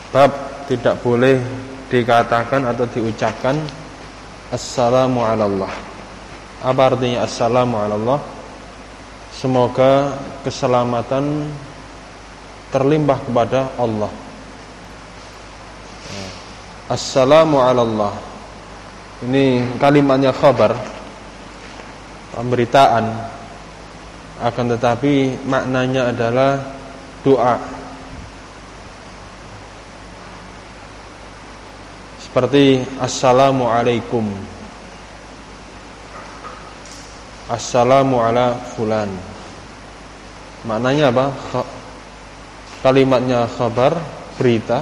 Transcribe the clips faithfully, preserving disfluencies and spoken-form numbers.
Bab tidak boleh dikatakan atau diucapkan assalamu ala Allah. Apa artinya assalamu ala Allah? Semoga keselamatan terlimpah kepada Allah. Assalamu ala Allah. Ini kalimatnya khabar, pemberitaan, akan tetapi maknanya adalah doa. Seperti assalamu alaikum, assalamu ala fulan. Maknanya apa? Kalimatnya khabar, berita,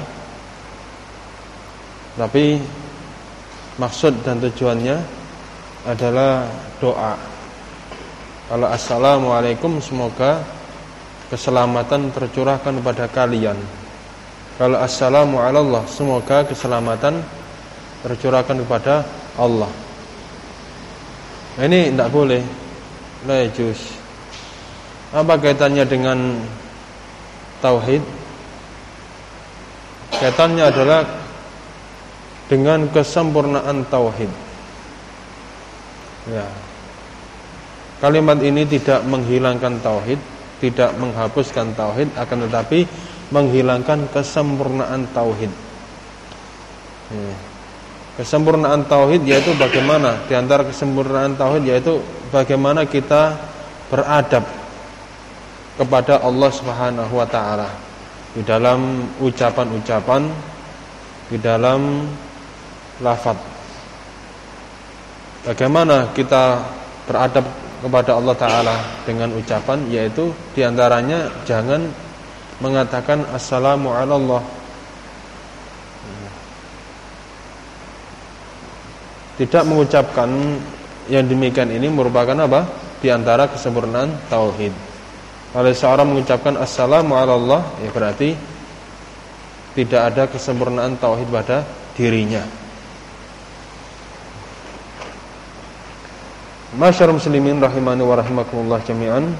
tapi maksud dan tujuannya adalah doa. Kalau assalamualaikum, semoga keselamatan tercurahkan kepada kalian. Kalau assalamu ala Allah, semoga keselamatan tercurahkan kepada Allah. Nah, ini tidak boleh. La yajuz. Apa kaitannya dengan tauhid? Kaitannya adalah dengan kesempurnaan tauhid. Ya. Kalimat ini tidak menghilangkan tauhid, tidak menghapuskan tauhid, akan tetapi menghilangkan kesempurnaan tauhid. Ya. Kesempurnaan tauhid yaitu bagaimana? Di antara kesempurnaan tauhid yaitu bagaimana kita beradab kepada Allah Subhanahu wa taala di dalam ucapan-ucapan, di dalam lafaz. Bagaimana kita beradab kepada Allah taala dengan ucapan, yaitu di antaranya jangan mengatakan assalamu ala Allah. Tidak mengucapkan yang demikian ini merupakan apa? Di antara kesempurnaan tauhid. Kalau seorang mengucapkan assalamu ala Allah, ya berarti tidak ada kesempurnaan tauhid pada dirinya. Masyarul muslimin rahimani wa rahimakumullah jami'an.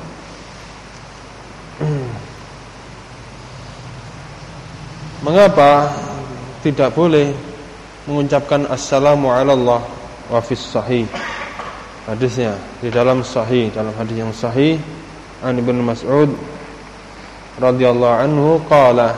Mengapa tidak boleh mengucapkan assalamu ala Allah wa fis sahih? Hadisnya di dalam sahih, dalam hadis yang sahih an Ibnu Mas'ud radhiyallahu anhu qala,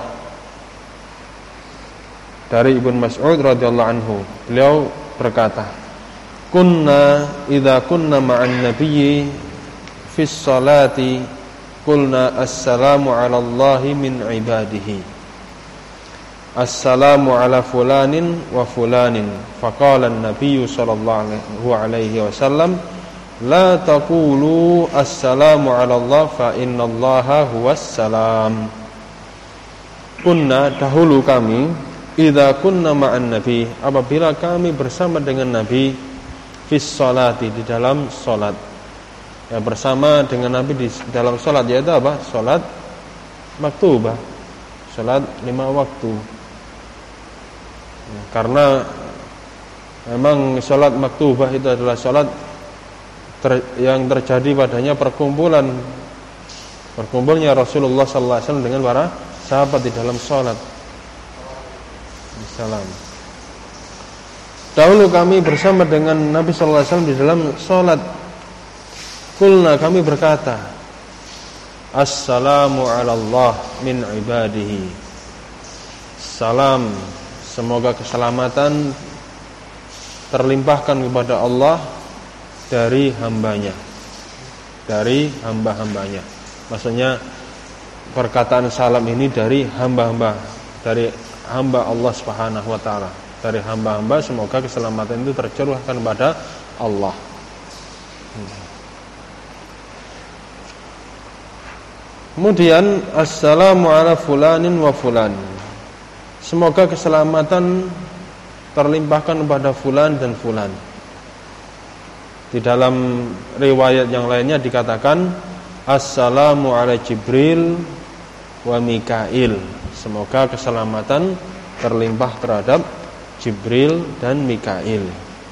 dari Ibnu Mas'ud radhiyallahu anhu, beliau berkata, kunna idza kunna ma'an nabiyyi fis salati qulna assalamu ala Allahi min ibadihi, assalamu ala fulanin wa fulanin. Faqala an-nabiy sallallahu alaihi wasallam, la taqulu assalamu ala Allah fa innallaha huwas salam. Kunna, dahulu kami, idza kunna ma'an nabi, apabila kami bersama dengan Nabi, fis salati, di dalam salat. Ya, bersama dengan Nabi di dalam salat, yaitu apa? Salat maktubah, salat lima waktu. Karena memang salat maktubah itu adalah salat ter, yang terjadi padanya perkumpulan Berkumpulnya Rasulullah sallallahu alaihi wasallam dengan para sahabat di dalam salat. Salam. Dahulu kami bersama dengan Nabi sallallahu alaihi wasallam di dalam salat. Qulna, kami berkata, assalamu ala Allah min ibadihi. Salam, semoga keselamatan terlimpahkan kepada Allah dari hambanya, dari hamba-hambanya. Maksudnya perkataan salam ini dari hamba-hamba, dari hamba Allah Subhanahu wa taala, dari hamba-hamba, semoga keselamatan itu tercurahkan kepada Allah. Kemudian assalamu ala fulanin wa fulan, semoga keselamatan terlimpahkan kepada fulan dan fulan. Di dalam riwayat yang lainnya dikatakan assalamu ala Jibril wa Mikail, semoga keselamatan terlimpah terhadap Jibril dan Mikail.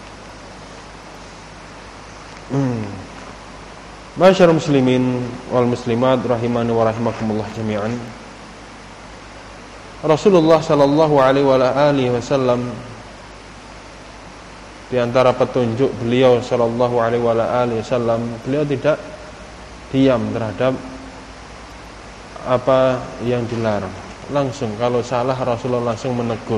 Hmm. Masyarul muslimin wal muslimat rahimani wa rahimakumullah jami'an. Rasulullah sallallahu alaihi wasallam, di antara petunjuk beliau sallallahu alaihi wasallam, beliau tidak diam terhadap apa yang dilarang. Langsung kalau salah Rasulullah langsung menegur.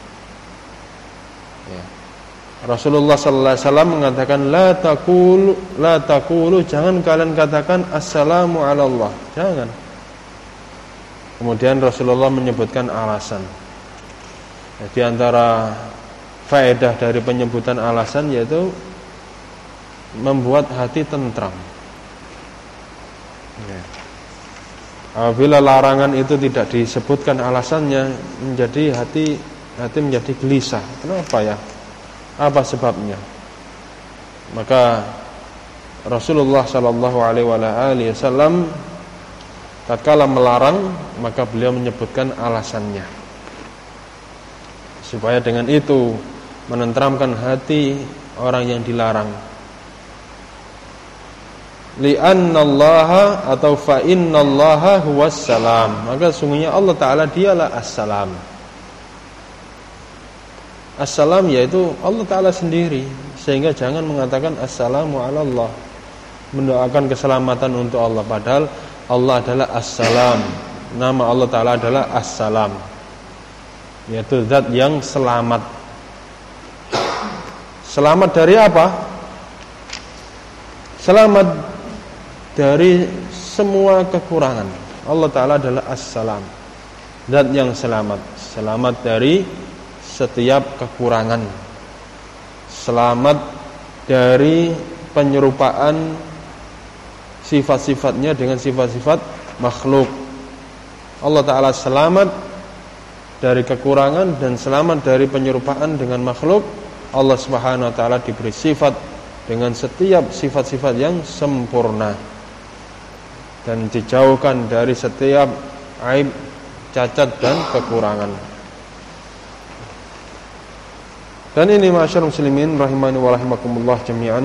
Ya. Rasulullah sallallahu alaihi wasallam mengatakan la taqulu la taqulu, jangan kalian katakan assalamu ala Allah. Jangan. Kemudian Rasulullah menyebutkan alasan. Ya, di antara faedah dari penyebutan alasan yaitu membuat hati tentram. Ya. Apabila larangan itu tidak disebutkan alasannya, menjadi hati hati menjadi gelisah. Kenapa ya? Apa sebabnya? Maka Rasulullah sallallahu alaihi wasallam tatkala melarang, maka beliau menyebutkan alasannya, supaya dengan itu menenteramkan hati orang yang dilarang. Li'annallaha atau fa innallaha huwas salam, maka sungguhnya Allah Ta'ala dialah as-salam. As-salam yaitu Allah Ta'ala sendiri, sehingga jangan mengatakan assalamu ala Allah, mendoakan keselamatan untuk Allah, padahal Allah adalah as-salam. Nama Allah Ta'ala adalah as-salam, yaitu zat yang selamat. Selamat dari apa? Selamat dari semua kekurangan. Allah Ta'ala adalah as-salam, zat yang selamat. Selamat dari setiap kekurangan, selamat dari penyerupaan sifat-sifatnya dengan sifat-sifat makhluk. Allah Ta'ala selamat dari kekurangan dan selamat dari penyerupaan dengan makhluk. Allah Subhanahu wa Ta'ala diberi sifat dengan setiap sifat-sifat yang sempurna dan dijauhkan dari setiap aib, cacat dan kekurangan. Dan ini ma'asyiral muslimin rahimani wa rahimakumullah jami'an,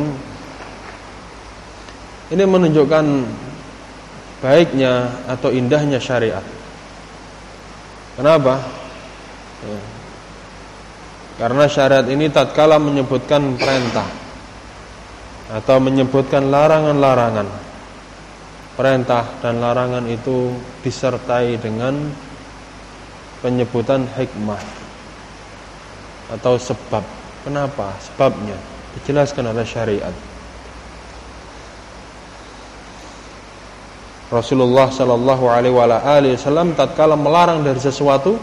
ini menunjukkan baiknya atau indahnya syariat. Kenapa? Ya. Karena syariat ini tatkala menyebutkan perintah atau menyebutkan larangan-larangan, perintah dan larangan itu disertai dengan penyebutan hikmah atau sebab. Kenapa? Sebabnya dijelaskan oleh syariat. Rasulullah sallallahu alaihi wasallam tatkala melarang dari sesuatu,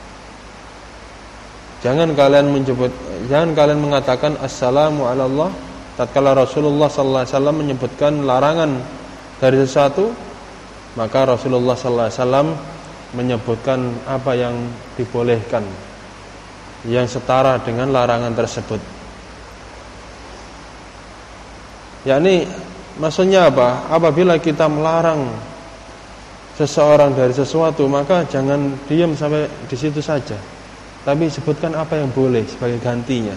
jangan kalian menyebut, jangan kalian mengatakan assalamu ala Allah. Tatkala Rasulullah sallallahu alaihi wasallam menyebutkan larangan dari sesuatu, maka Rasulullah sallallahu alaihi wasallam menyebutkan apa yang dibolehkan, yang setara dengan larangan tersebut. Yakni maksudnya apa? Apabila kita melarang seseorang dari sesuatu, maka jangan diam sampai di situ saja, tapi sebutkan apa yang boleh sebagai gantinya.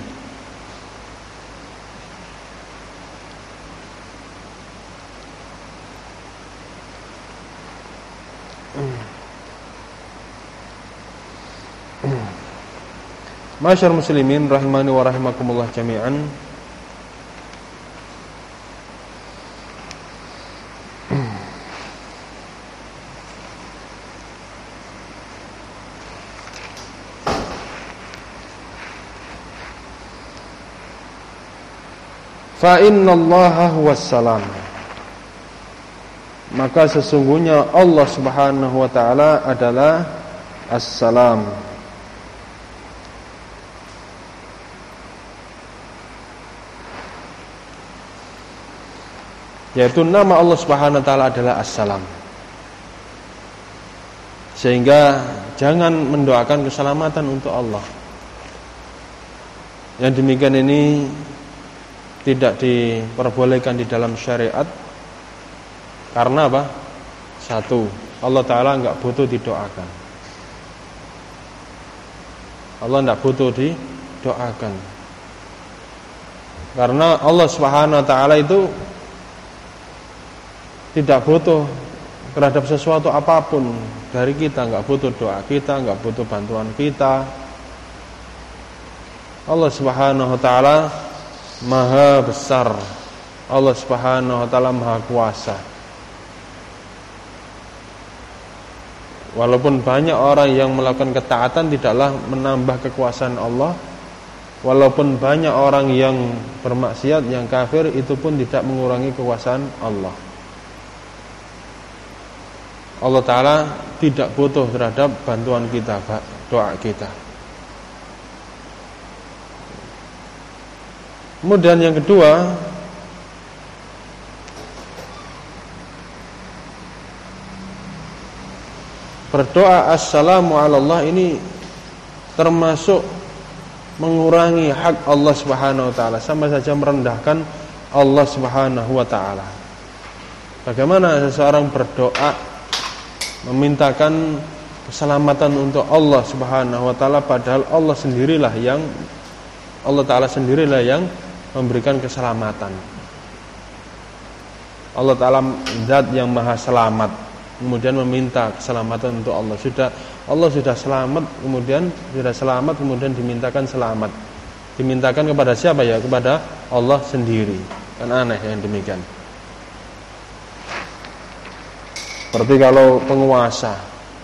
Masyaallah muslimin rahimani wa rahimakumullah jami'an. Fa innallaha huwas salam, maka sesungguhnya Allah Subhanahu wa ta'ala adalah as-salam. Yaitu nama Allah Subhanahu wa ta'ala adalah as-salam. Sehingga jangan mendoakan keselamatan untuk Allah. Yang demikian ini tidak diperbolehkan di dalam syariat. Karena apa? Satu, Allah Ta'ala enggak butuh didoakan. Allah enggak butuh didoakan. Karena Allah Subhanahu wa ta'ala itu tidak butuh terhadap sesuatu apapun dari kita, nggak butuh doa kita, nggak butuh bantuan kita. Allah Subhanahu wa taala Maha besar. Allah Subhanahu wa taala Maha kuasa. Walaupun banyak orang yang melakukan ketaatan tidaklah menambah kekuasaan Allah. Walaupun banyak orang yang bermaksiat, yang kafir, itu pun tidak mengurangi kekuasaan Allah. Allah Ta'ala tidak butuh terhadap bantuan kita, doa kita. Kemudian yang kedua, berdoa assalamu ala Allah ini termasuk mengurangi hak Allah Subhanahu wa taala, sama saja merendahkan Allah Subhanahu wa taala. Bagaimana seseorang berdoa memintakan keselamatan untuk Allah Subhanahu wa taala, padahal Allah sendirilah yang Allah taala sendirilah yang memberikan keselamatan. Allah taala zat yang maha selamat, kemudian meminta keselamatan untuk Allah. Sudah Allah sudah selamat, kemudian sudah selamat kemudian dimintakan selamat. Dimintakan kepada siapa ya? Kepada Allah sendiri. Kan aneh yang demikian. Seperti kalau penguasa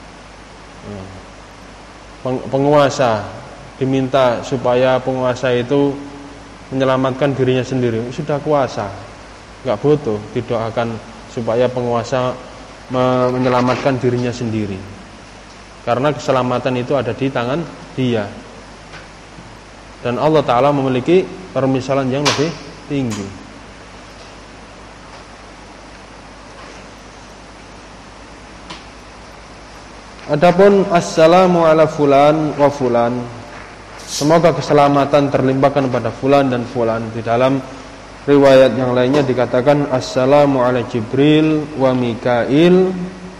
Penguasa diminta supaya penguasa itu menyelamatkan dirinya sendiri. Sudah kuasa, gak butuh didoakan supaya penguasa menyelamatkan dirinya sendiri, karena keselamatan itu ada di tangan dia. Dan Allah Ta'ala memiliki permisalan yang lebih tinggi. Adapun assalamu ala fulan wa fulan, semoga keselamatan terlimpahkan pada fulan dan fulan. Di dalam riwayat yang lainnya dikatakan assalamu ala Jibril wa Mikail.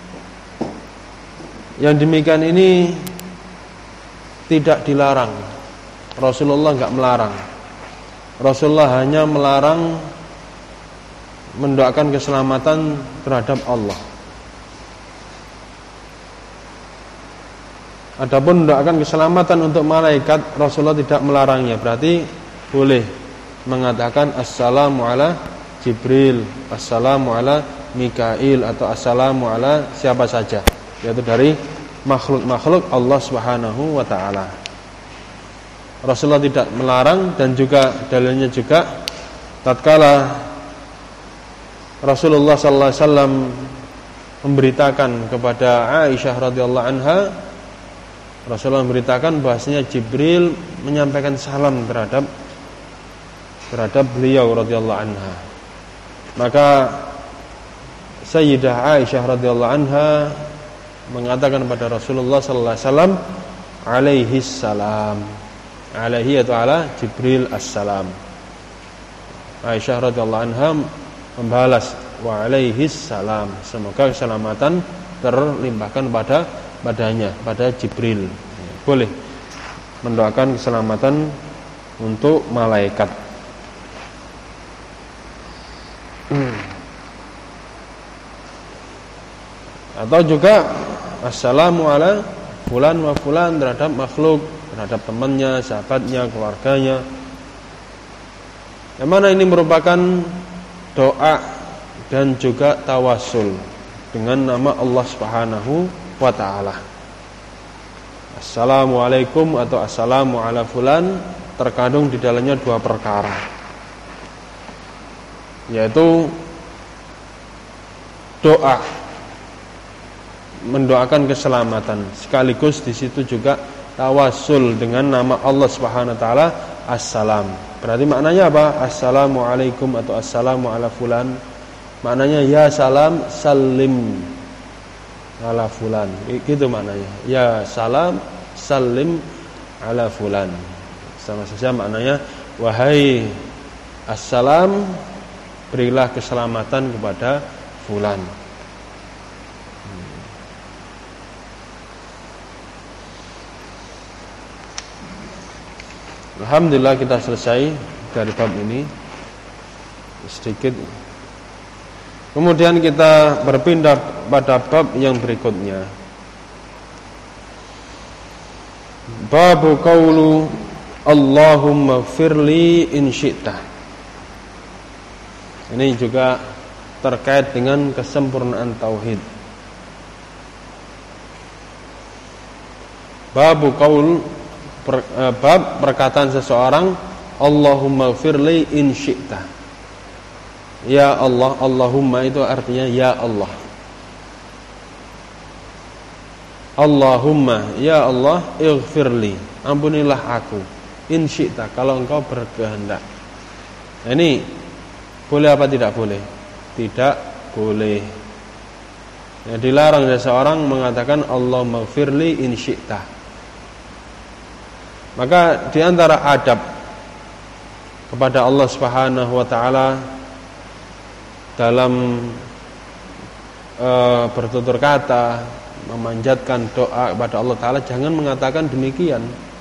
Yang demikian ini tidak dilarang. Rasulullah enggak melarang. Rasulullah hanya melarang mendoakan keselamatan terhadap Allah. Adapun mendoakan keselamatan untuk malaikat, Rasulullah tidak melarangnya. Berarti boleh mengatakan assalamu ala Jibril, assalamu ala Mikail, atau assalamu ala siapa saja, yaitu dari makhluk-makhluk Allah Subhanahu wa taala. Rasulullah tidak melarang, dan juga dalilnya juga tatkala Rasulullah sallallahu alaihi wasallam memberitakan kepada Aisyah radhiyallahu anha, Rasulullah memberitakan bahasanya Jibril menyampaikan salam terhadap terhadap beliau radhiyallahu anha. Maka Sayyidah Aisyah radhiyallahu anha mengatakan kepada Rasulullah sallallahu alaihi wasallam, alaihi salam. Alaihi atau ala Jibril assalam. Aisyah radhiyallahu anha membalas wa alaihi salam, semoga keselamatan terlimpahkan pada padanya, pada Jibril. Boleh mendoakan keselamatan untuk malaikat. Atau juga assalamu ala fulan wa fulan terhadap makhluk, terhadap temannya, sahabatnya, keluarganya. Yang mana ini merupakan doa dan juga tawasul dengan nama Allah Subhanahu wa ta'ala. Assalamualaikum atau assalamu ala fulan terkandung di dalamnya dua perkara, yaitu doa, mendoakan keselamatan, sekaligus di situ juga tawasul dengan nama Allah Subhanahu wa taala assalam. Berarti maknanya apa? Assalamualaikum atau assalamu ala fulan, maknanya ya salam salim ala fulan, gitu maknanya. Ya salam salim ala fulan, sama saja maknanya wahai assalam, berilah keselamatan kepada fulan. Alhamdulillah kita selesai dari bab ini. Sedikit Kemudian kita berpindah pada bab yang berikutnya. Babu qaulu Allahumma firli in syi'ta. Ini juga terkait dengan kesempurnaan tauhid. Babu qaul per, eh, bab perkataan seseorang Allahumma firli in syi'ta. Ya Allah, Allahumma itu artinya ya Allah. Allahumma, ya Allah, ighfirli, ampunilah aku, in syi'ta, kalau engkau berkehendak. Nah, ini boleh apa tidak boleh? Tidak boleh. Ya, dilarang seseorang mengatakan Allahumma ighfirli in syi'ta. Maka di antara adab kepada Allah Subhanahu wa taala dalam e, bertutur kata, memanjatkan doa kepada Allah Ta'ala, jangan mengatakan demikian.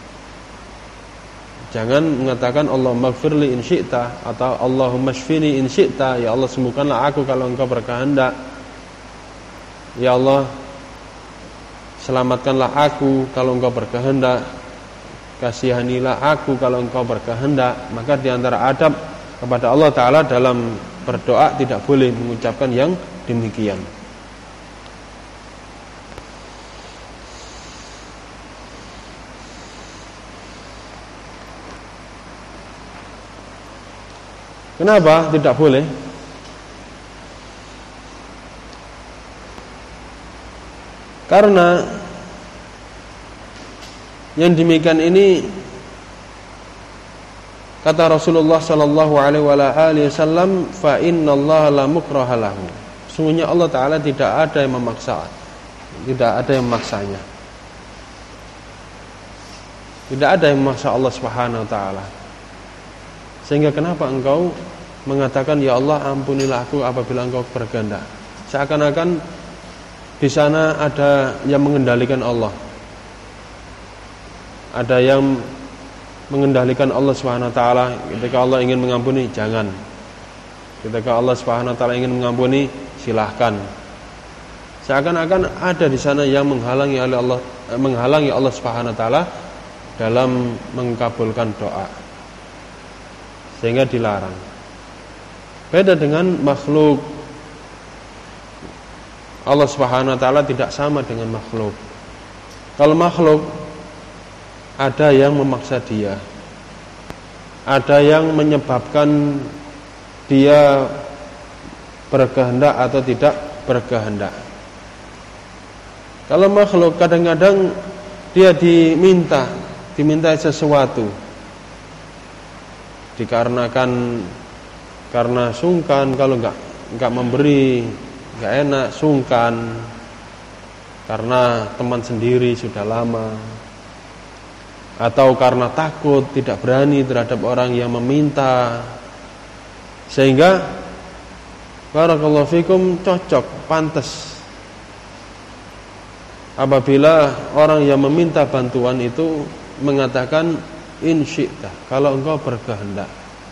Jangan mengatakan Allahumma ighfirli in syi'ta atau Allahumma shfini in syi'ta, ya Allah sembuhkanlah aku kalau engkau berkehendak. Ya Allah selamatkanlah aku kalau engkau berkehendak. Kasihanilah aku kalau engkau berkehendak. Maka di antara adab kepada Allah Ta'ala dalam berdoa tidak boleh mengucapkan yang demikian. Kenapa tidak boleh? Karena yang demikian ini, kata Rasulullah sallallahu alaihi wasallam, fa innallaha la mukraha lahu. Sungguhnya Allah Ta'ala tidak ada yang memaksa, tidak ada yang memaksanya. Tidak ada yang memaksa Allah Subhanahu wa taala. Sehingga kenapa engkau mengatakan ya Allah ampunilah aku apabila engkau berkehendak? Seakan-akan di sana ada yang mengendalikan Allah. Ada yang mengendalikan Allah Subhanahu wa taala. Ketika Allah ingin mengampuni, jangan. Ketika Allah Subhanahu wa taala ingin mengampuni, silahkan. Seakan-akan ada di sana yang menghalangi oleh Allah, menghalangi Allah Subhanahu wa taala dalam mengkabulkan doa. Sehingga dilarang. Beda dengan makhluk. Allah Subhanahu wa taala tidak sama dengan makhluk. Kalau makhluk ada yang memaksa dia, ada yang menyebabkan dia berkehendak atau tidak berkehendak. Kalau makhluk kadang-kadang dia diminta, diminta sesuatu, dikarenakan karena sungkan, kalau enggak enggak memberi, enggak enak, sungkan, karena teman sendiri sudah lama, atau karena takut, tidak berani terhadap orang yang meminta. Sehingga barakallahu fikum cocok, pantas apabila orang yang meminta bantuan itu mengatakan in syi'ta, kalau engkau berkehendak.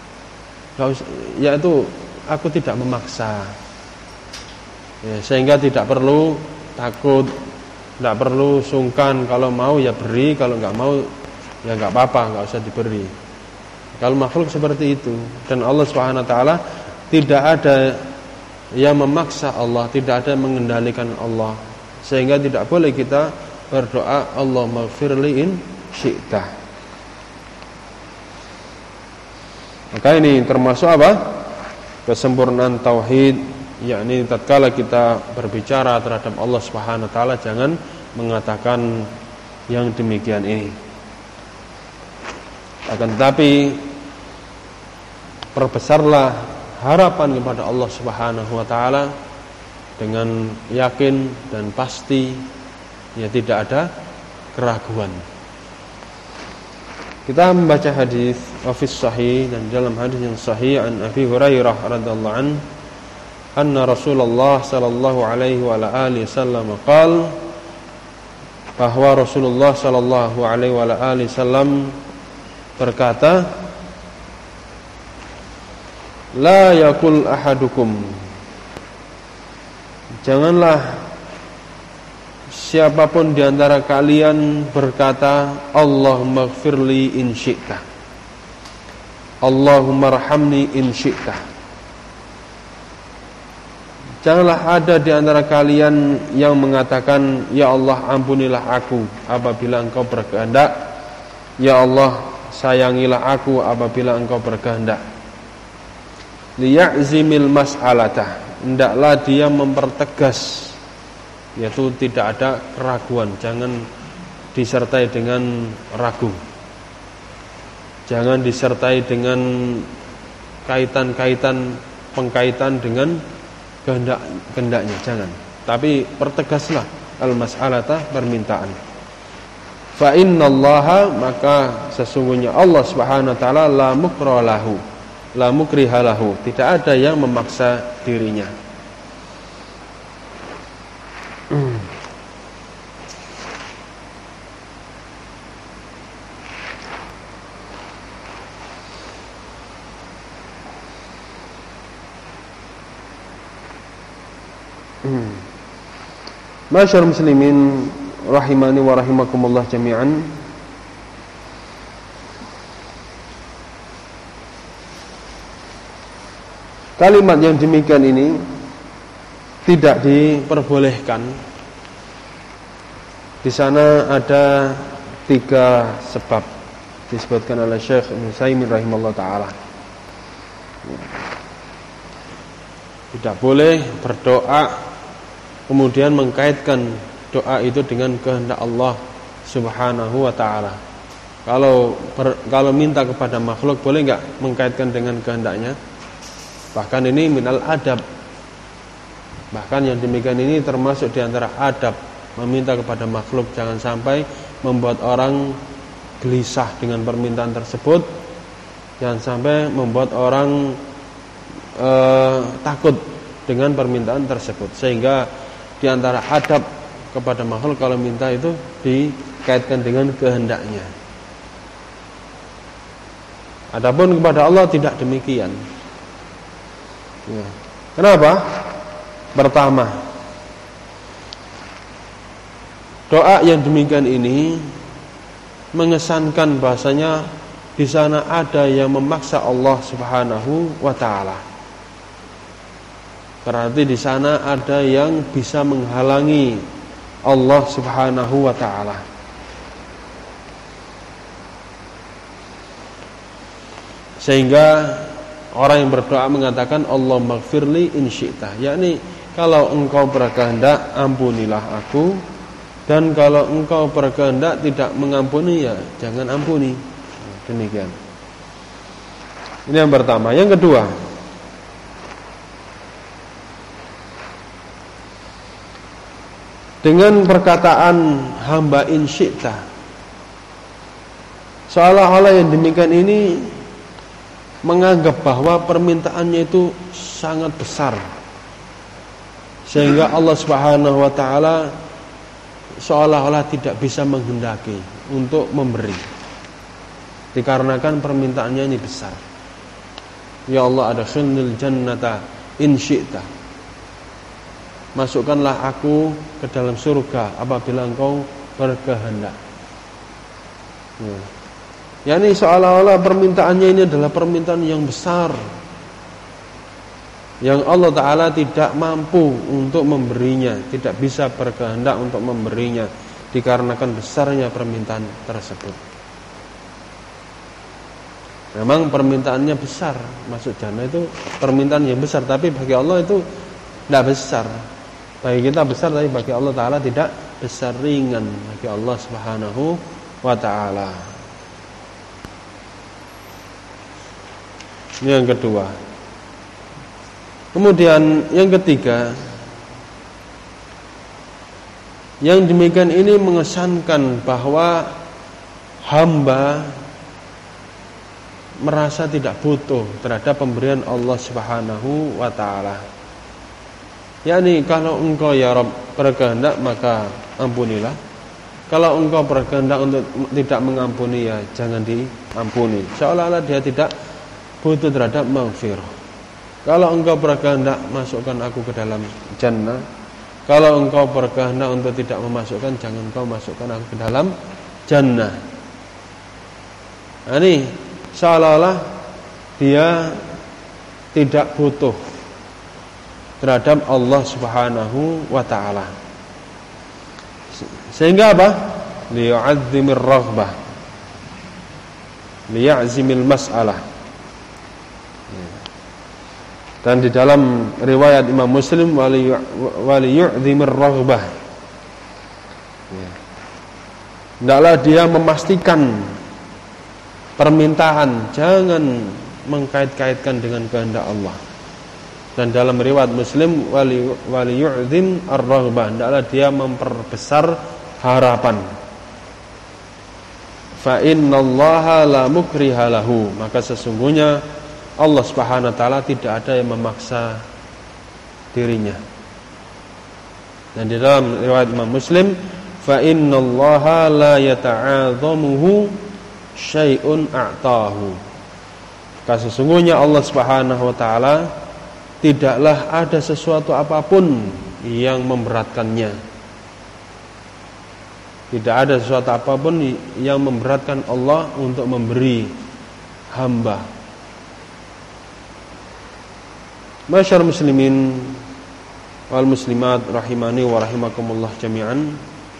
Yaitu aku tidak memaksa. Ya, sehingga tidak perlu takut, tidak perlu sungkan, kalau mau ya beri, kalau enggak mau ya enggak apa-apa, enggak usah diberi. Kalau makhluk seperti itu, dan Allah Subhanahu wa taala tidak ada yang memaksa Allah, tidak ada yang mengendalikan Allah, sehingga tidak boleh kita berdoa Allahumma ighfirli in syi'ta. Maka ini termasuk apa? Kesempurnaan tauhid, yakni tatkala kita berbicara terhadap Allah Subhanahu wa taala jangan mengatakan yang demikian ini. Akan tetapi perbesarlah harapan kepada Allah Subhanahu wa taala dengan yakin dan pasti, ya tidak ada keraguan. Kita membaca hadis wafis sahih, dan dalam hadis yang sahih an Abi Hurairah radhiyallahu an anna Rasulullah sallallahu alaihi wa alihi wasallam qaal, bahwa Rasulullah sallallahu alaihi wa alihi wasallam berkata, la yakul ahadukum Janganlah siapapun di antara kalian berkata, Allahumma gfirli in syi'ta, Allahumma rahamni in syi'ta. Janganlah ada di antara kalian yang mengatakan, ya Allah ampunilah aku apabila engkau berkehendak, ya Allah sayangilah aku apabila engkau berkehendak. Liya'zimil mas'alatah, hendaklah dia mempertegas, yaitu tidak ada keraguan, jangan disertai dengan ragu, jangan disertai dengan kaitan-kaitan pengkaitan dengan kehendak kehendaknya, jangan. Tapi pertegaslah al-mas'alata, permintaan. Fa innallaha, maka sesungguhnya Allah Subhanahu wa taala la mukra lahu, la mukriha lahu, tidak ada yang memaksa dirinya. Masyaallah muslimin rahimani wa rahimakumullah jami'an. Kalimat yang demikian ini tidak diperbolehkan. Di sana ada tiga sebab disebutkan oleh Syekh Ibnu Utsaimin rahimahullah taala. Tidak boleh berdoa kemudian mengkaitkan doa itu dengan kehendak Allah Subhanahu wa taala. Kalau ber, kalau minta kepada makhluk boleh enggak mengkaitkan dengan kehendaknya? Bahkan ini minal adab. Bahkan yang demikian ini termasuk di antara adab, meminta kepada makhluk. Jangan sampai membuat orang gelisah dengan permintaan tersebut. Jangan sampai membuat orang eh, takut dengan permintaan tersebut. Sehingga di antara adab kepada makhluk kalau minta itu dikaitkan dengan kehendaknya. Adapun kepada Allah tidak demikian. Ya. Kenapa? Pertama, doa yang demikian ini mengesankan bahasanya di sana ada yang memaksa Allah Subhanahu wa taala. Berarti di sana ada yang bisa menghalangi Allah Subhanahu wa taala. Sehingga orang yang berdoa mengatakan Allahumma gfirli in syi'ta, yakni kalau engkau berkehendak ampunilah aku, dan kalau engkau berkehendak tidak mengampuni ya jangan ampuni. Demikian. Ini yang pertama. Yang kedua, dengan perkataan hamba in syi'ta, seolah-olah yang demikian ini menganggap bahwa permintaannya itu sangat besar, sehingga Allah Subhanahu wa taala seolah-olah tidak bisa menghendaki untuk memberi, dikarenakan permintaannya ini besar. Ya Allah, adkhilnil jannata in syi'ta, masukkanlah aku ke dalam surga apabila engkau berkehendak. Ya. Yani seolah-olah permintaannya ini adalah permintaan yang besar, yang Allah Ta'ala tidak mampu untuk memberinya, tidak bisa berkehendak untuk memberinya, dikarenakan besarnya permintaan tersebut. Memang permintaannya besar, masuk jannah itu permintaan yang besar, tapi bagi Allah itu tidak besar. Bagi kita besar, tapi bagi Allah Ta'ala tidak besar, ringan bagi Allah Subhanahu wa Ta'ala. Ini yang kedua. Kemudian yang ketiga, yang demikian ini mengesankan bahwa hamba merasa tidak butuh terhadap pemberian Allah Subhanahu wa taala. yakni kalau engkau ya Rabb berkehendak maka ampunilah. Kalau engkau berkehendak untuk tidak mengampuni ya jangan diampuni. Seolah-olah dia tidak butuh terhadap maghfirah. Kalau engkau berkehendak masukkan aku ke dalam jannah, kalau engkau berkehendak untuk tidak memasukkan, jangan engkau masukkan aku ke dalam jannah. Nah, ini seolah-olah dia tidak butuh terhadap Allah Subhanahu wa ta'ala. Sehingga apa? Liyu'azzimir raghbah, liya'zimil mas'alah. Dan di dalam riwayat Imam Muslim, waliyu'zimir raghbah, hendaklah dia memastikan permintaan, jangan mengkait-kaitkan dengan kehendak Allah. Dan dalam riwayat Muslim, waliyu'zim ar-raghbah, hendaklah dia memperbesar harapan. Fa innallaha la mukriha lahu, maka sesungguhnya Allah Subhanahu wa taala tidak ada yang memaksa dirinya. Dan di dalam riwayat Imam Muslim, fa innallaha la yata'adzamuhu syai'un a'tahu, maka sesungguhnya Allah Subhanahu wa taala tidaklah ada sesuatu apapun yang memberatkannya. Tidak ada sesuatu apapun yang memberatkan Allah untuk memberi hamba. Masyar muslimin wal muslimat rahimani wa rahimakumullah jami'an.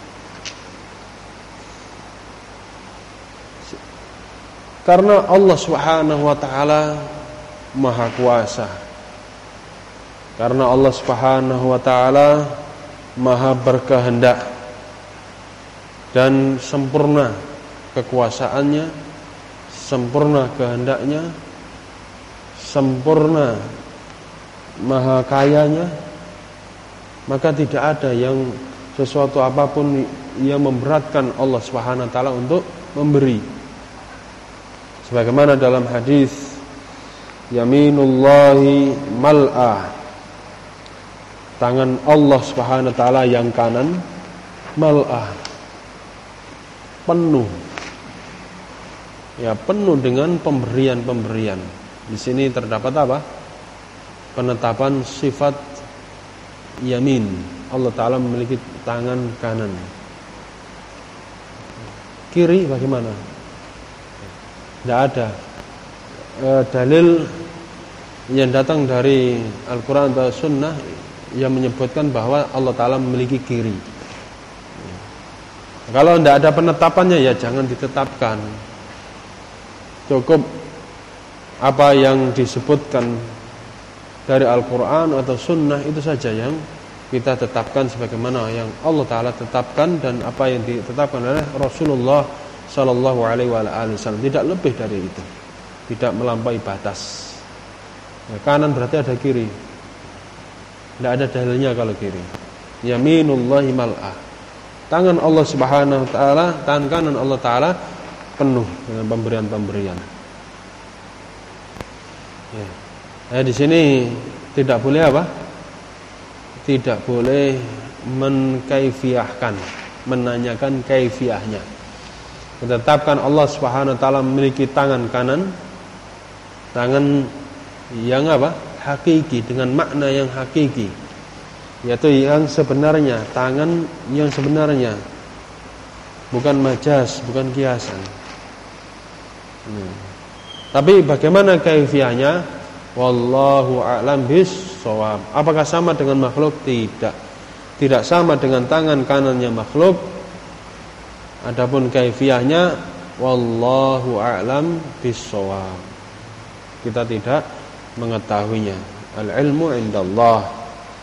Karena Allah Subhanahu wa taala Maha Kuasa, karena Allah Subhanahu wa taala Maha berkehendak dan sempurna kekuasaannya, sempurna kehendaknya, sempurna Maha kayanya, maka tidak ada yang sesuatu apapun yang memberatkan Allah Subhanahu wa taala untuk memberi. Sebagaimana dalam hadis, yaminullahi mal'ah, tangan Allah Subhanahu wa taala yang kanan mal'ah, penuh. Ya, penuh dengan pemberian-pemberian. Di sini terdapat apa? Penetapan sifat yamin. Allah Ta'ala memiliki tangan kanan. Kiri bagaimana? Tidak ada e, dalil yang datang dari Al-Quran atau Sunnah yang menyebutkan bahwa Allah Ta'ala memiliki kiri. Kalau tidak ada penetapannya, ya jangan ditetapkan. Cukup apa yang disebutkan dari Al-Quran atau Sunnah, itu saja yang kita tetapkan sebagaimana yang Allah Ta'ala tetapkan dan apa yang ditetapkan oleh Rasulullah Sallallahu Alaihi Wasallam. Tidak lebih dari itu, tidak melampaui batas. Ya, kanan berarti ada kiri. Tidak ada dalilnya kalau kiri. Yaminullahi mal'ah, tangan Allah Subhanahu wa taala, tangan kanan Allah Ta'ala penuh dengan pemberian-pemberian. Ya. Nah, di sini tidak boleh apa? Tidak boleh menkaifiahkan, menanyakan kaifiahnya. Ditetapkan Allah Subhanahu wa taala memiliki tangan kanan, tangan yang apa? Hakiki, dengan makna yang hakiki, yaitu yang sebenarnya, tangan yang sebenarnya, bukan majas, bukan kiasan. Hmm. Tapi bagaimana kaifiahnya? Wallahu a'lam bis-shawab. Apakah sama dengan makhluk? Tidak. Tidak sama dengan tangan kanannya makhluk. Adapun kaifiahnya, wallahu a'lam bis-shawab, kita tidak mengetahuinya. Al-ilmu indallah.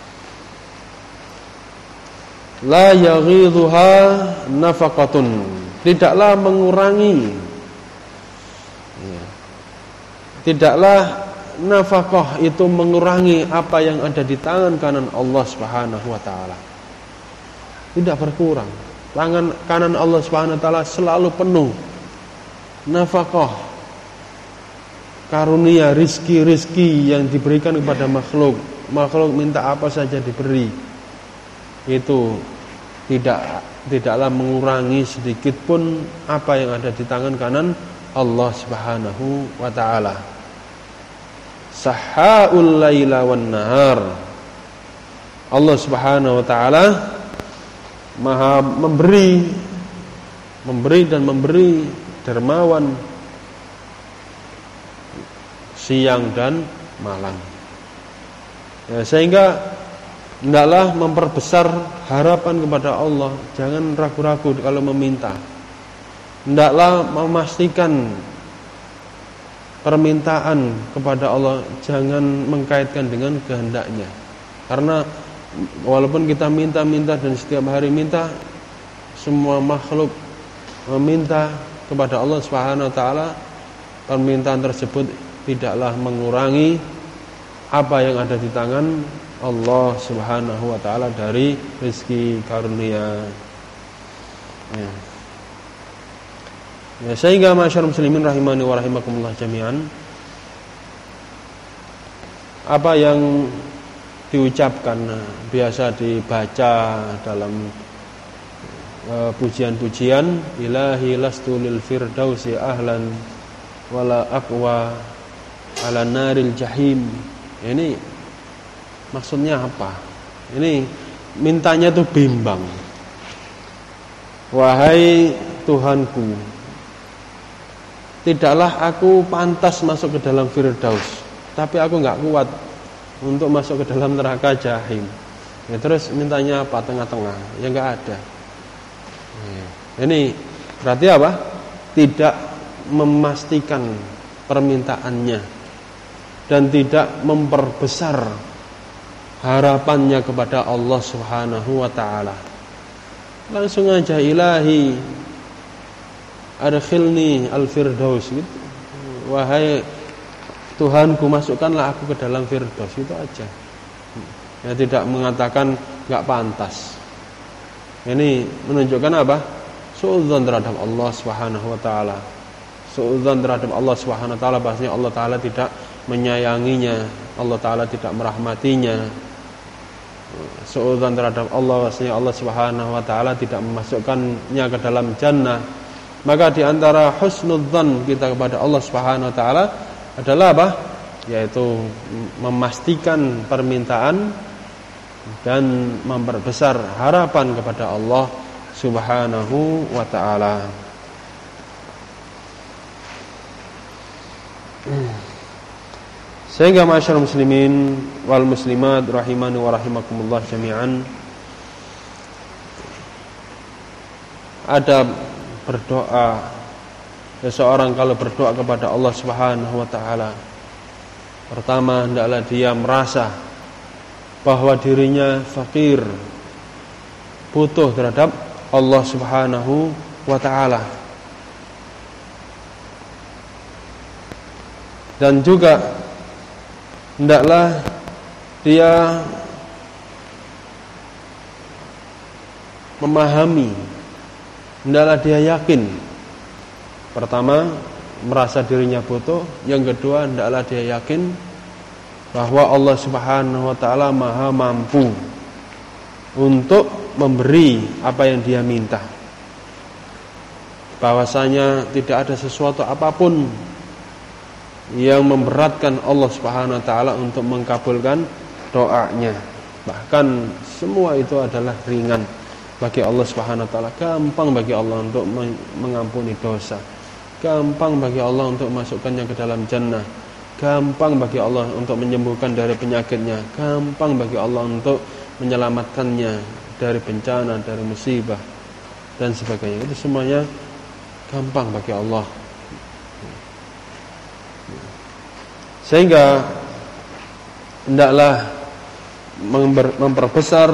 La yaghidhuha nafaqatun, tidaklah mengurangi, ya, tidaklah nafkah itu mengurangi apa yang ada di tangan kanan Allah Subhanahu wa taala. Tidak berkurang. Tangan kanan Allah Subhanahu wa taala selalu penuh nafkah, karunia, rizki-rizki yang diberikan kepada makhluk. Makhluk minta apa saja diberi. Itu tidak tidaklah mengurangi sedikit pun apa yang ada di tangan kanan Allah Subhanahu wa taala. Sahaul laila wan nahar, Allah Subhanahu wa taala Maha memberi, memberi dan memberi, dermawan siang dan malam. Ya, sehingga hendaklah memperbesar harapan kepada Allah, jangan ragu-ragu kalau meminta. Hendaklah memastikan permintaan kepada Allah, jangan mengkaitkan dengan kehendaknya. Karena walaupun kita minta-minta dan setiap hari minta, semua makhluk meminta kepada Allah Subhanahu wa taala, permintaan tersebut tidaklah mengurangi apa yang ada di tangan Allah Subhanahu wa taala dari rezeki karunia. Ya. Ya, sehingga masyarakat muslimin rahimani wa rahimakumullah jami'an, apa yang diucapkan biasa dibaca dalam uh, pujian-pujian, ilahi lastu lil firdausi ahlan wala aqwa ala naril jahim. Ini maksudnya apa? Ini mintanya tuh bimbang. Wahai Tuhanku, tidaklah aku pantas masuk ke dalam firdaus, tapi aku enggak kuat untuk masuk ke dalam neraka jahim. Ya, terus mintanya apa? Tengah-tengah. Ya enggak ada. Ini berarti apa? Tidak memastikan permintaannya dan tidak memperbesar harapannya kepada Allah Subhanahu wa taala. Langsung aja, ilahi adkhilni al-firdaus gitu. Wahai Tuhanku, masukkanlah aku ke dalam firdaus, itu aja. Ya, tidak mengatakan enggak pantas. Ini menunjukkan apa? Suudzon terhadap Allah Subhanahu wa taala. Suudzon terhadap Allah Subhanahu wa taala, bahasanya Allah taala tidak menyayanginya, Allah taala tidak merahmatinya. Suudzon terhadap Allah, bahasanya Allah Subhanahu wa taala tidak memasukkannya ke dalam jannah. Maka di antara husnudzon kita kepada Allah Subhanahu wa taala adalah apa? Yaitu memastikan permintaan dan memperbesar harapan kepada Allah Subhanahu wa taala. Sehingga masyarakat muslimin wal muslimat rahimani wa rahimakumullah jami'an, ada berdoa, seseorang kalau berdoa kepada Allah Subhanahu wa taala, pertama hendaklah dia merasa bahwa dirinya fakir, butuh terhadap Allah Subhanahu wa taala. Dan juga hendaklah dia memahami, hendaklah dia yakin, pertama merasa dirinya butuh, yang kedua hendaklah dia yakin bahwa Allah Subhanahu wa taala Maha mampu untuk memberi apa yang dia minta. Bahwasanya tidak ada sesuatu apapun yang memberatkan Allah Subhanahu wa taala untuk mengkabulkan doanya. Bahkan semua itu adalah ringan bagi Allah Subhanahu wa taala. Gampang bagi Allah untuk mengampuni dosa. Gampang bagi Allah untuk masukkannya ke dalam jannah. Gampang bagi Allah untuk menyembuhkan dari penyakitnya. Gampang bagi Allah untuk menyelamatkannya dari bencana, dari musibah dan sebagainya. Itu semuanya gampang bagi Allah. Sehingga hendaklah memperbesar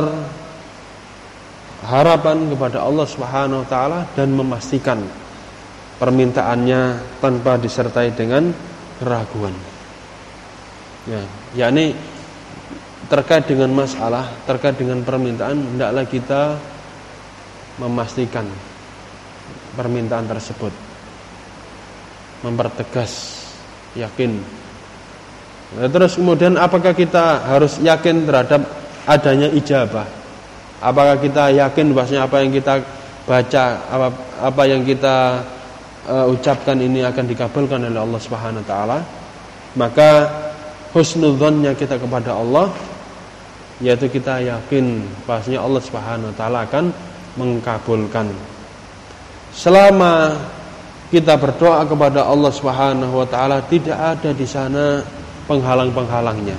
harapan kepada Allah Subhanahu wa taala dan memastikan permintaannya tanpa disertai dengan keraguan. Ya, yakni terkait dengan masalah, terkait dengan permintaan, hendaklah kita memastikan permintaan tersebut, mempertegas, yakin. Nah, terus kemudian apakah kita harus yakin terhadap adanya ijabah? Apakah kita yakin bahwasanya apa yang kita baca, apa, apa yang kita uh, ucapkan ini akan dikabulkan oleh Allah Subhanahu wa taala? Maka husnudzonnya kita kepada Allah, yaitu kita yakin bahwasanya Allah Subhanahu wa taala akan mengkabulkan. Selama kita berdoa kepada Allah Subhanahu wa taala, tidak ada di sana penghalang-penghalangnya.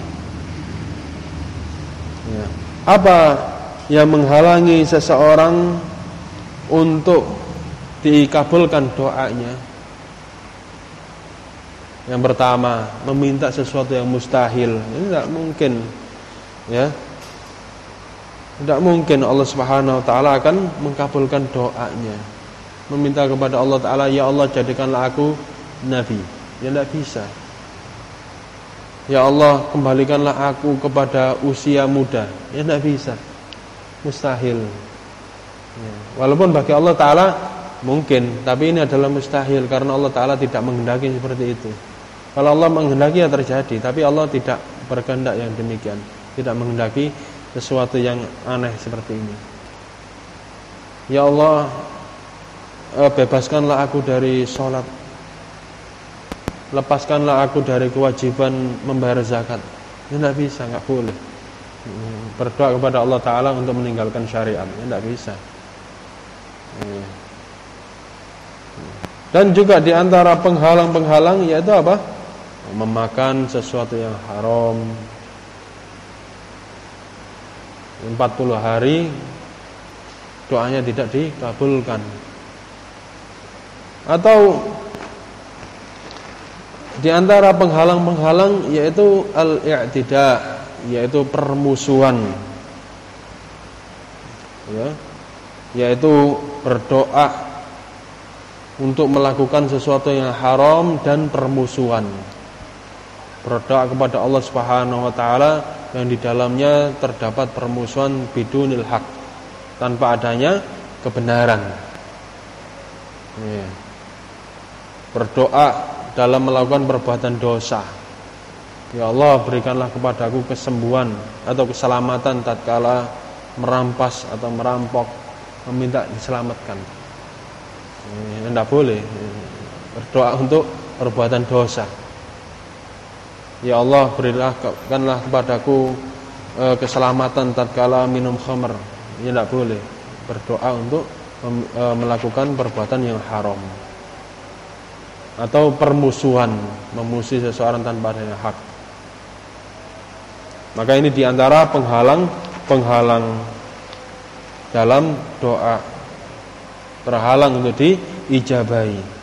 Ya. Apa yang menghalangi seseorang untuk dikabulkan doanya? Yang pertama, meminta sesuatu yang mustahil. Ini tidak mungkin, ya. Tidak mungkin Allah Subhanahu wa taala akan mengkabulkan doanya. Meminta kepada Allah taala, ya Allah jadikanlah aku nabi. Ya tidak bisa. Ya Allah kembalikanlah aku kepada usia muda. Ya tidak bisa. Mustahil. Ya. Walaupun bagi Allah taala mungkin, tapi ini adalah mustahil karena Allah taala tidak menghendaki seperti itu. Kalau Allah menghendaki ya terjadi, tapi Allah tidak berkehendak yang demikian, tidak menghendaki sesuatu yang aneh seperti ini. Ya Allah, bebaskanlah aku dari sholat, lepaskanlah aku dari kewajiban membayar zakat. Ini tidak bisa, tidak boleh. Berdoa kepada Allah taala untuk meninggalkan syariat, ini tidak bisa. Dan juga di antara penghalang-penghalang yaitu apa? Memakan sesuatu yang haram. empat puluh hari doanya tidak dikabulkan. Atau di antara penghalang-penghalang yaitu al-i'tida, yaitu permusuhan. Ya, yaitu berdoa untuk melakukan sesuatu yang haram dan permusuhan. Berdoa kepada Allah Subhanahu wa taala yang di dalamnya terdapat permusuhan bidunil haq, tanpa adanya kebenaran. Ya. Berdoa dalam melakukan perbuatan dosa. Ya Allah, berikanlah kepadaku kesembuhan atau keselamatan tatkala merampas atau merampok, meminta diselamatkan. Ya, tidak boleh berdoa untuk perbuatan dosa. Ya Allah, berikanlah kepadaku e, keselamatan tatkala minum khamr. Ini tidak boleh berdoa untuk mem, e, melakukan perbuatan yang haram. Atau permusuhan, memusuhi seseorang tanpa adanya hak. Maka ini diantara penghalang-penghalang dalam doa, terhalang untuk diijabahi.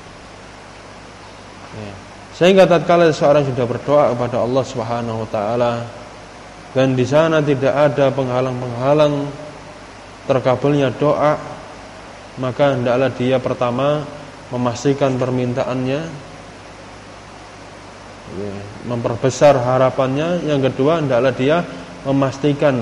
Ya. Sehingga tatkala seseorang sudah berdoa kepada Allah Subhanahu wa taala dan di sana tidak ada penghalang-penghalang terkabulnya doa, maka hendaklah dia pertama memastikan permintaannya, ya, memperbesar harapannya. Yang kedua, hendaklah dia memastikan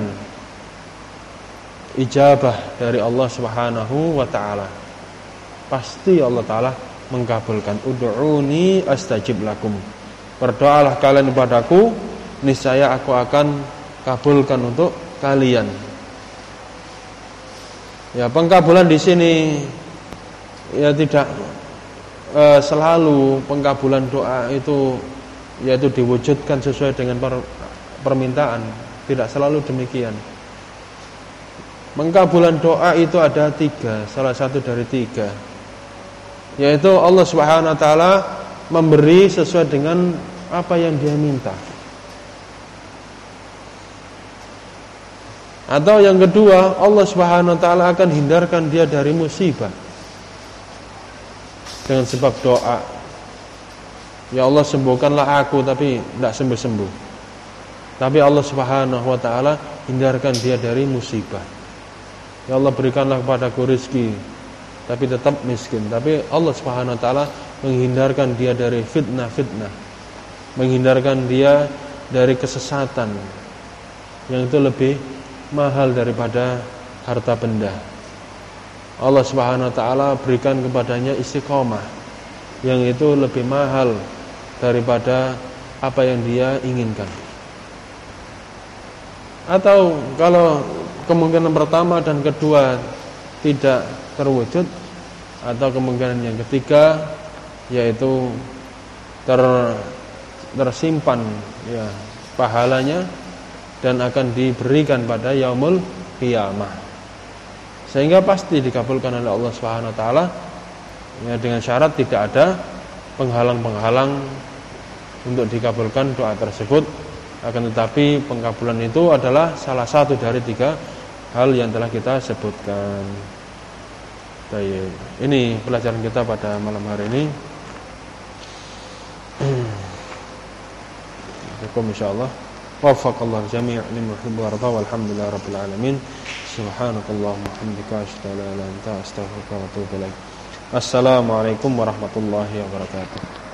ijabah dari Allah Subhanahu wa taala. Pasti Allah taala mengkabulkan. Ud'uni astajib lakum. Berdoalah kalian kepadaku, niscaya aku akan kabulkan untuk kalian. Ya, pengkabulan di sini ya tidak e, selalu pengkabulan doa itu yaitu diwujudkan sesuai dengan per, permintaan. Tidak selalu demikian. Pengkabulan doa itu ada tiga, salah satu dari tiga, yaitu Allah Subhanahu wa taala memberi sesuai dengan apa yang dia minta. Atau yang kedua, Allah Subhanahu wa taala akan hindarkan dia dari musibah dengan sebab doa. Ya Allah, sembuhkanlah aku, tapi tidak sembuh-sembuh. Tapi Allah Subhanahu wa taala hindarkan dia dari musibah. Ya Allah, berikanlah kepadaku rezeki, tapi tetap miskin. Tapi Allah Subhanahu wa taala menghindarkan dia dari fitnah-fitnah, menghindarkan dia dari kesesatan yang itu lebih mahal daripada harta benda. Allah Subhanahu wa taala berikan kepadanya istiqomah yang itu lebih mahal daripada apa yang dia inginkan. Atau kalau kemungkinan pertama dan kedua tidak terwujud, atau kemungkinan yang ketiga yaitu ter, tersimpan ya pahalanya dan akan diberikan pada yaumul qiyamah. Sehingga pasti dikabulkan oleh Allah Subhanahu wa taala, ya, dengan syarat tidak ada penghalang-penghalang untuk dikabulkan doa tersebut. Akan tetapi pengkabulan itu adalah salah satu dari tiga hal yang telah kita sebutkan. Baik, ini pelajaran kita pada malam hari ini. Assalamualaikum insyaallah. Waffaqallahu jami' lima yuhibbu wa yarda walhamdulillahi rabbil alamin. Subhanakallahumma hamdika asyhadu an la ilaha illa anta astaghfiruka wa atubu ilaik. Assalamualaikum warahmatullahi wabarakatuh.